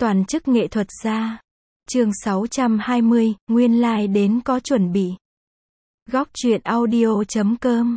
Toàn chức nghệ thuật gia. Chương 620, nguyên lai like đến có chuẩn bị. Góc truyện audio.com.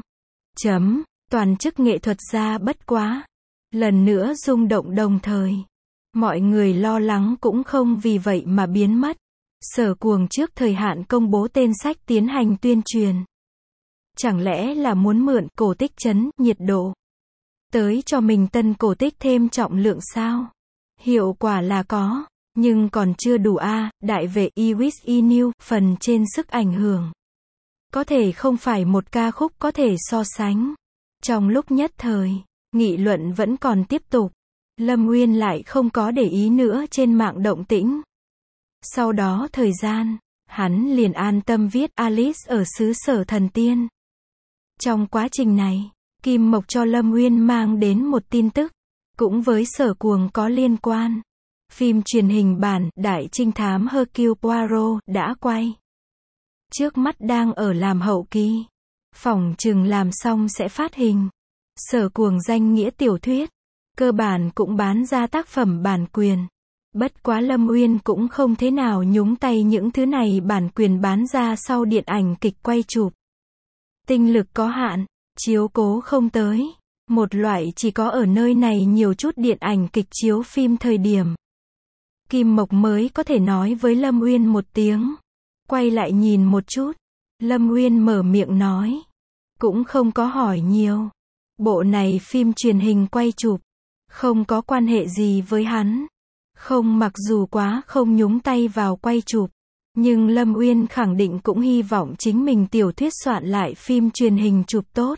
Toàn chức nghệ thuật gia bất quá. Lần nữa rung động đồng thời. Mọi người lo lắng cũng không vì vậy mà biến mất. Sở Cuồng trước thời hạn công bố tên sách tiến hành tuyên truyền. Chẳng lẽ là muốn mượn cổ tích chấn nhiệt độ tới cho mình tân cổ tích thêm trọng lượng sao? Hiệu quả là có, nhưng còn chưa đủ a. Đại vệ Iwis Inu, phần trên sức ảnh hưởng. Có thể không phải một ca khúc có thể so sánh. Trong lúc nhất thời, nghị luận vẫn còn tiếp tục. Lâm Uyên lại không có để ý nữa trên mạng động tĩnh. Sau đó thời gian, hắn liền an tâm viết Alice ở xứ sở thần tiên. Trong quá trình này, Kim Mộc cho Lâm Uyên mang đến một tin tức, cũng với Sở Cuồng có liên quan. Phim truyền hình bản Đại Trinh Thám Hercule Poirot đã quay. Trước mắt đang ở làm hậu kỳ. Phỏng chừng làm xong sẽ phát hình. Sở Cuồng danh nghĩa tiểu thuyết, cơ bản cũng bán ra tác phẩm bản quyền. Bất quá Lâm Uyên cũng không thế nào nhúng tay những thứ này bản quyền bán ra sau điện ảnh kịch quay chụp. Tinh lực có hạn, chiếu cố không tới. Một loại chỉ có ở nơi này nhiều chút điện ảnh kịch chiếu phim thời điểm. Kim Mộc mới có thể nói với Lâm Uyên một tiếng. Quay lại nhìn một chút. Lâm Uyên mở miệng nói. Cũng không có hỏi nhiều. Bộ này phim truyền hình quay chụp. Không có quan hệ gì với hắn. Không, mặc dù quá không nhúng tay vào quay chụp. Nhưng Lâm Uyên khẳng định cũng hy vọng chính mình tiểu thuyết soạn lại phim truyền hình chụp tốt.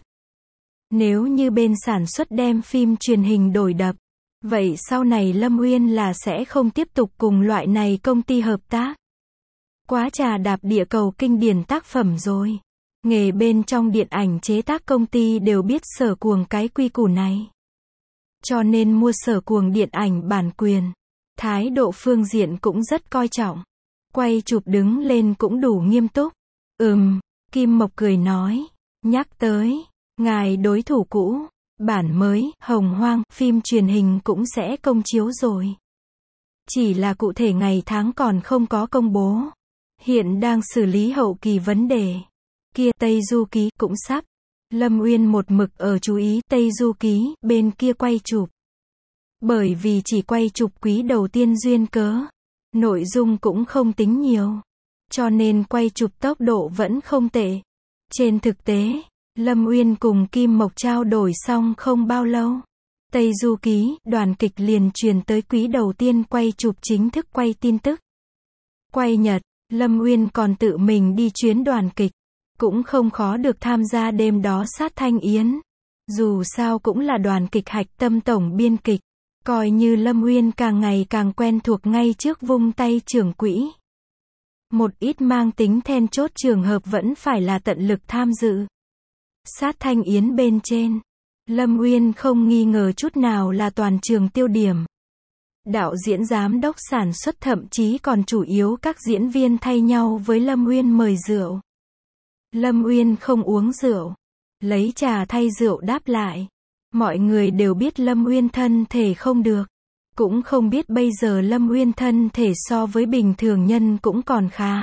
Nếu như bên sản xuất đem phim truyền hình đổi đập, vậy sau này Lâm Uyên là sẽ không tiếp tục cùng loại này công ty hợp tác. Quá trà đạp địa cầu kinh điển tác phẩm rồi. Nghề bên trong điện ảnh chế tác công ty đều biết Sở Cuồng cái quy củ này. Cho nên mua Sở Cuồng điện ảnh bản quyền. Thái độ phương diện cũng rất coi trọng. Quay chụp đứng lên cũng đủ nghiêm túc. Kim Mộc cười nói. Nhắc tới, ngài đối thủ cũ, bản mới, Hồng Hoang, phim truyền hình cũng sẽ công chiếu rồi. Chỉ là cụ thể ngày tháng còn không có công bố. Hiện đang xử lý hậu kỳ vấn đề. Kia Tây Du Ký cũng sắp. Lâm Uyên một mực ở chú ý Tây Du Ký bên kia quay chụp. Bởi vì chỉ quay chụp quý đầu tiên duyên cớ. Nội dung cũng không tính nhiều. Cho nên quay chụp tốc độ vẫn không tệ. Trên thực tế, Lâm Uyên cùng Kim Mộc trao đổi xong không bao lâu. Tây Du Ký, đoàn kịch liền truyền tới quý đầu tiên quay chụp chính thức quay tin tức. Quay Nhật, Lâm Uyên còn tự mình đi chuyến đoàn kịch. Cũng không khó được tham gia đêm đó sát thanh yến. Dù sao cũng là đoàn kịch hạch tâm tổng biên kịch. Coi như Lâm Uyên càng ngày càng quen thuộc ngay trước vung tay trưởng quỹ. Một ít mang tính then chốt trường hợp vẫn phải là tận lực tham dự. Sát thanh yến bên trên, Lâm Uyên không nghi ngờ chút nào là toàn trường tiêu điểm. Đạo diễn giám đốc sản xuất thậm chí còn chủ yếu các diễn viên thay nhau với Lâm Uyên mời rượu. Lâm Uyên không uống rượu, lấy trà thay rượu đáp lại. Mọi người đều biết Lâm Uyên thân thể không được. Cũng không biết bây giờ Lâm Uyên thân thể so với bình thường nhân cũng còn khá.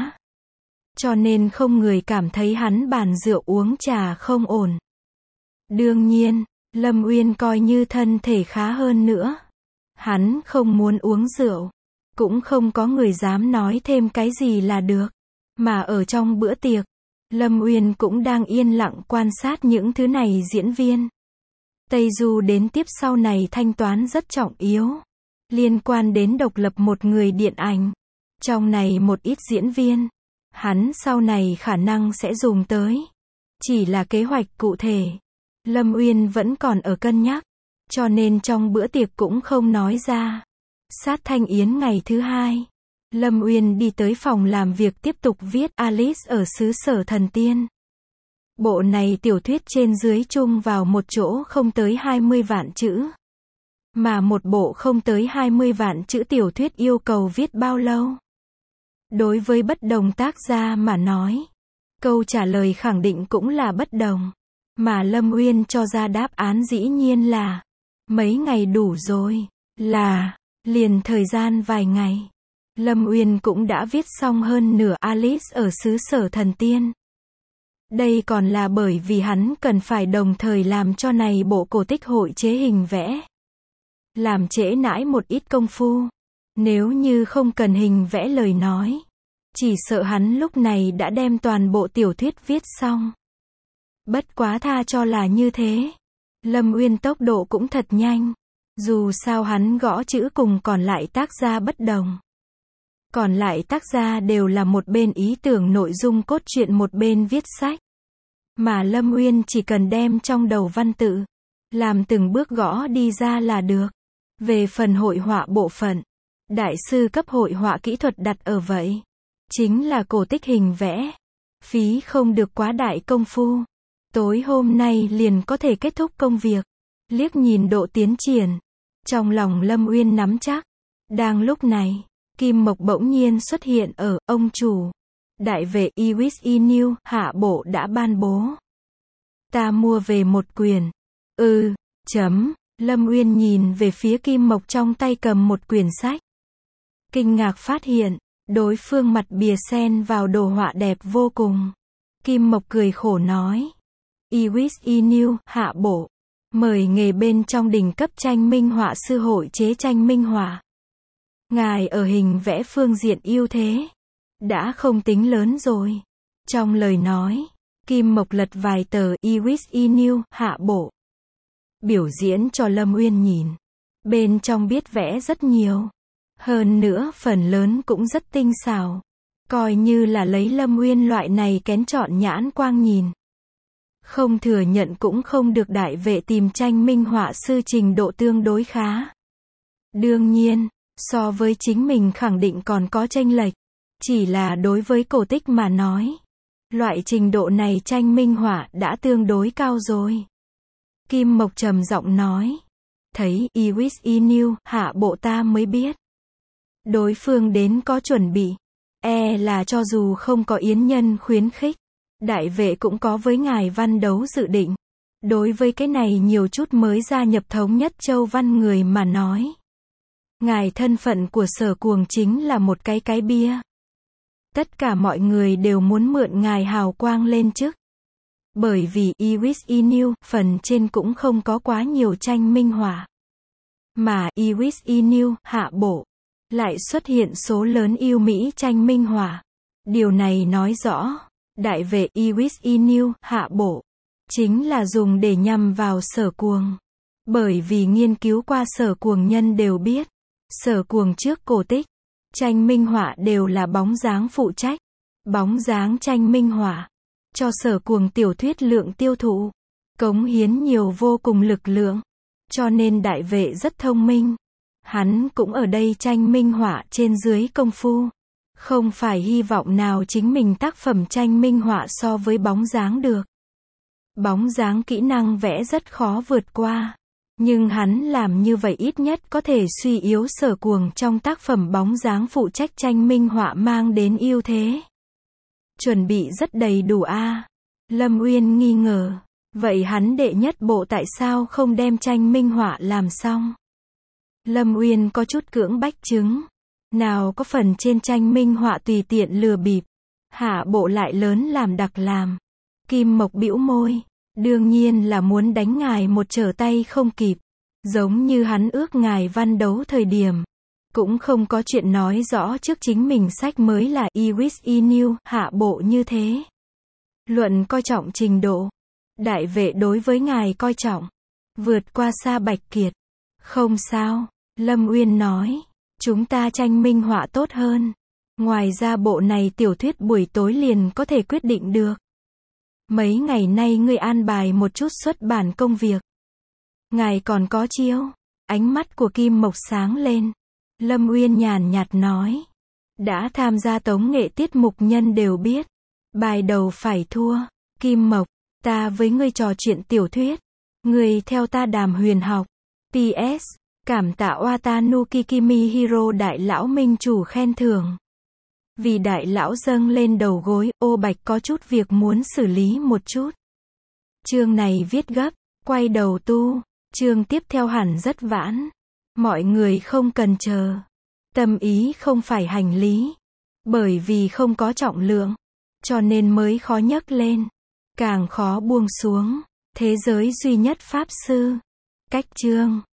Cho nên không người cảm thấy hắn bàn rượu uống trà không ổn. Đương nhiên, Lâm Uyên coi như thân thể khá hơn nữa. Hắn không muốn uống rượu. Cũng không có người dám nói thêm cái gì là được. Mà ở trong bữa tiệc, Lâm Uyên cũng đang yên lặng quan sát những thứ này diễn viên. Tây Du đến tiếp sau này thanh toán rất trọng yếu. Liên quan đến độc lập một người điện ảnh. Trong này một ít diễn viên. Hắn sau này khả năng sẽ dùng tới. Chỉ là kế hoạch cụ thể. Lâm Uyên vẫn còn ở cân nhắc. Cho nên trong bữa tiệc cũng không nói ra. Sát thanh yến ngày thứ hai. Lâm Uyên đi tới phòng làm việc tiếp tục viết Alice ở xứ sở thần tiên. Bộ này tiểu thuyết trên dưới chung vào một chỗ không tới 20 vạn chữ. Mà một bộ không tới 20 vạn chữ tiểu thuyết yêu cầu viết bao lâu? Đối với bất đồng tác gia mà nói, câu trả lời khẳng định cũng là bất đồng. Mà Lâm Uyên cho ra đáp án dĩ nhiên là mấy ngày đủ rồi. Là Liền thời gian vài ngày, Lâm Uyên cũng đã viết xong hơn nửa Alice ở xứ sở thần tiên. Đây còn là bởi vì hắn cần phải đồng thời làm cho này bộ cổ tích hội chế hình vẽ. Làm trễ nãi một ít công phu. Nếu như không cần hình vẽ lời nói, chỉ sợ hắn lúc này đã đem toàn bộ tiểu thuyết viết xong. Bất quá tha cho là như thế. Lâm Uyên tốc độ cũng thật nhanh. Dù sao hắn gõ chữ cùng còn lại tác gia bất đồng. Còn lại tác gia đều là một bên ý tưởng nội dung cốt truyện một bên viết sách. Mà Lâm Uyên chỉ cần đem trong đầu văn tự, làm từng bước gõ đi ra là được. Về phần hội họa bộ phận, đại sư cấp hội họa kỹ thuật đặt ở vậy. Chính là cổ tích hình vẽ. Phí không được quá đại công phu. Tối hôm nay liền có thể kết thúc công việc. Liếc nhìn độ tiến triển. Trong lòng Lâm Uyên nắm chắc. Đang lúc này, Kim Mộc bỗng nhiên xuất hiện ở, ông chủ. Đại vệ Iwis Inu, hạ bộ đã ban bố. Ta mua về một quyển. Lâm Uyên nhìn về phía Kim Mộc trong tay cầm một quyển sách. Kinh ngạc phát hiện, đối phương mặt bìa xen vào đồ họa đẹp vô cùng. Kim Mộc cười khổ nói. Iwis Inu, hạ bộ. Mời nghề bên trong đỉnh cấp tranh minh họa sư hội chế tranh minh họa. Ngài ở hình vẽ phương diện ưu thế. Đã không tính lớn rồi. Trong lời nói, Kim Mộc lật vài tờ Iwis Inu, hạ bộ. Biểu diễn cho Lâm Uyên nhìn. Bên trong biết vẽ rất nhiều. Hơn nữa phần lớn cũng rất tinh xảo. Coi như là lấy Lâm Uyên loại này kén chọn nhãn quang nhìn. Không thừa nhận cũng không được đại vệ tìm tranh minh họa sư trình độ tương đối khá. Đương nhiên, so với chính mình khẳng định còn có chênh lệch. Chỉ là đối với cổ tích mà nói. Loại trình độ này tranh minh họa đã tương đối cao rồi. Kim Mộc trầm giọng nói. Thấy Iwis Inu, hạ bộ ta mới biết. Đối phương đến có chuẩn bị. Là cho dù không có yến nhân khuyến khích. Đại vệ cũng có với ngài văn đấu dự định. Đối với cái này nhiều chút mới gia nhập thống nhất châu văn người mà nói. Ngài thân phận của Sở Cuồng chính là một cái bia. Tất cả mọi người đều muốn mượn ngài hào quang lên chức. Bởi vì Iwis Inu, phần trên cũng không có quá nhiều tranh minh họa. Mà Iwis Inu, hạ bộ, lại xuất hiện số lớn yêu Mỹ tranh minh họa. Điều này nói rõ, đại vệ Iwis Inu, hạ bộ, chính là dùng để nhằm vào Sở Cuồng. Bởi vì nghiên cứu qua Sở Cuồng nhân đều biết, Sở Cuồng trước cổ tích, tranh minh họa đều là bóng dáng phụ trách. Bóng dáng tranh minh họa, cho Sở Cuồng tiểu thuyết lượng tiêu thụ, cống hiến nhiều vô cùng lực lượng. Cho nên đại vệ rất thông minh. Hắn cũng ở đây tranh minh họa trên dưới công phu. Không phải hy vọng nào chính mình tác phẩm tranh minh họa so với bóng dáng được. Bóng dáng kỹ năng vẽ rất khó vượt qua. Nhưng hắn làm như vậy ít nhất có thể suy yếu Sở Cuồng trong tác phẩm bóng dáng phụ trách tranh minh họa mang đến ưu thế. Chuẩn bị rất đầy đủ a. Lâm Uyên nghi ngờ. Vậy hắn đệ nhất bộ tại sao không đem tranh minh họa làm xong? Lâm Uyên có chút cưỡng bách chứng. Nào có phần trên tranh minh họa tùy tiện lừa bịp. Hạ bộ lại lớn làm đặc làm. Kim Mộc bĩu môi. Đương nhiên là muốn đánh ngài một trở tay không kịp. Giống như hắn ước ngài văn đấu thời điểm. Cũng không có chuyện nói rõ trước chính mình sách mới là Iwis Inu, hạ bộ như thế. Luận coi trọng trình độ. Đại vệ đối với ngài coi trọng. Vượt qua xa Bạch Kiệt. Không sao. Lâm Uyên nói. Chúng ta tranh minh họa tốt hơn. Ngoài ra bộ này tiểu thuyết buổi tối liền có thể quyết định được. Mấy ngày nay ngươi an bài một chút xuất bản công việc. Ngài còn có chiêu. Ánh mắt của Kim Mộc sáng lên. Lâm Uyên nhàn nhạt nói. Đã tham gia tống nghệ tiết mục nhân đều biết. Bài đầu phải thua. Kim Mộc, ta với ngươi trò chuyện tiểu thuyết. Ngươi theo ta đàm huyền học. P.S. Cảm tạ Wataru Kikimi Hiro đại lão minh chủ khen thưởng. Vì đại lão dâng lên đầu gối, Ô Bạch có chút việc muốn xử lý một chút. Chương này viết gấp, quay đầu tu. Chương tiếp theo hẳn rất vãn. Mọi người không cần chờ. Tâm ý không phải hành lý. Bởi vì không có trọng lượng, cho nên mới khó nhấc lên, càng khó buông xuống. Thế giới duy nhất Pháp Sư. Cách chương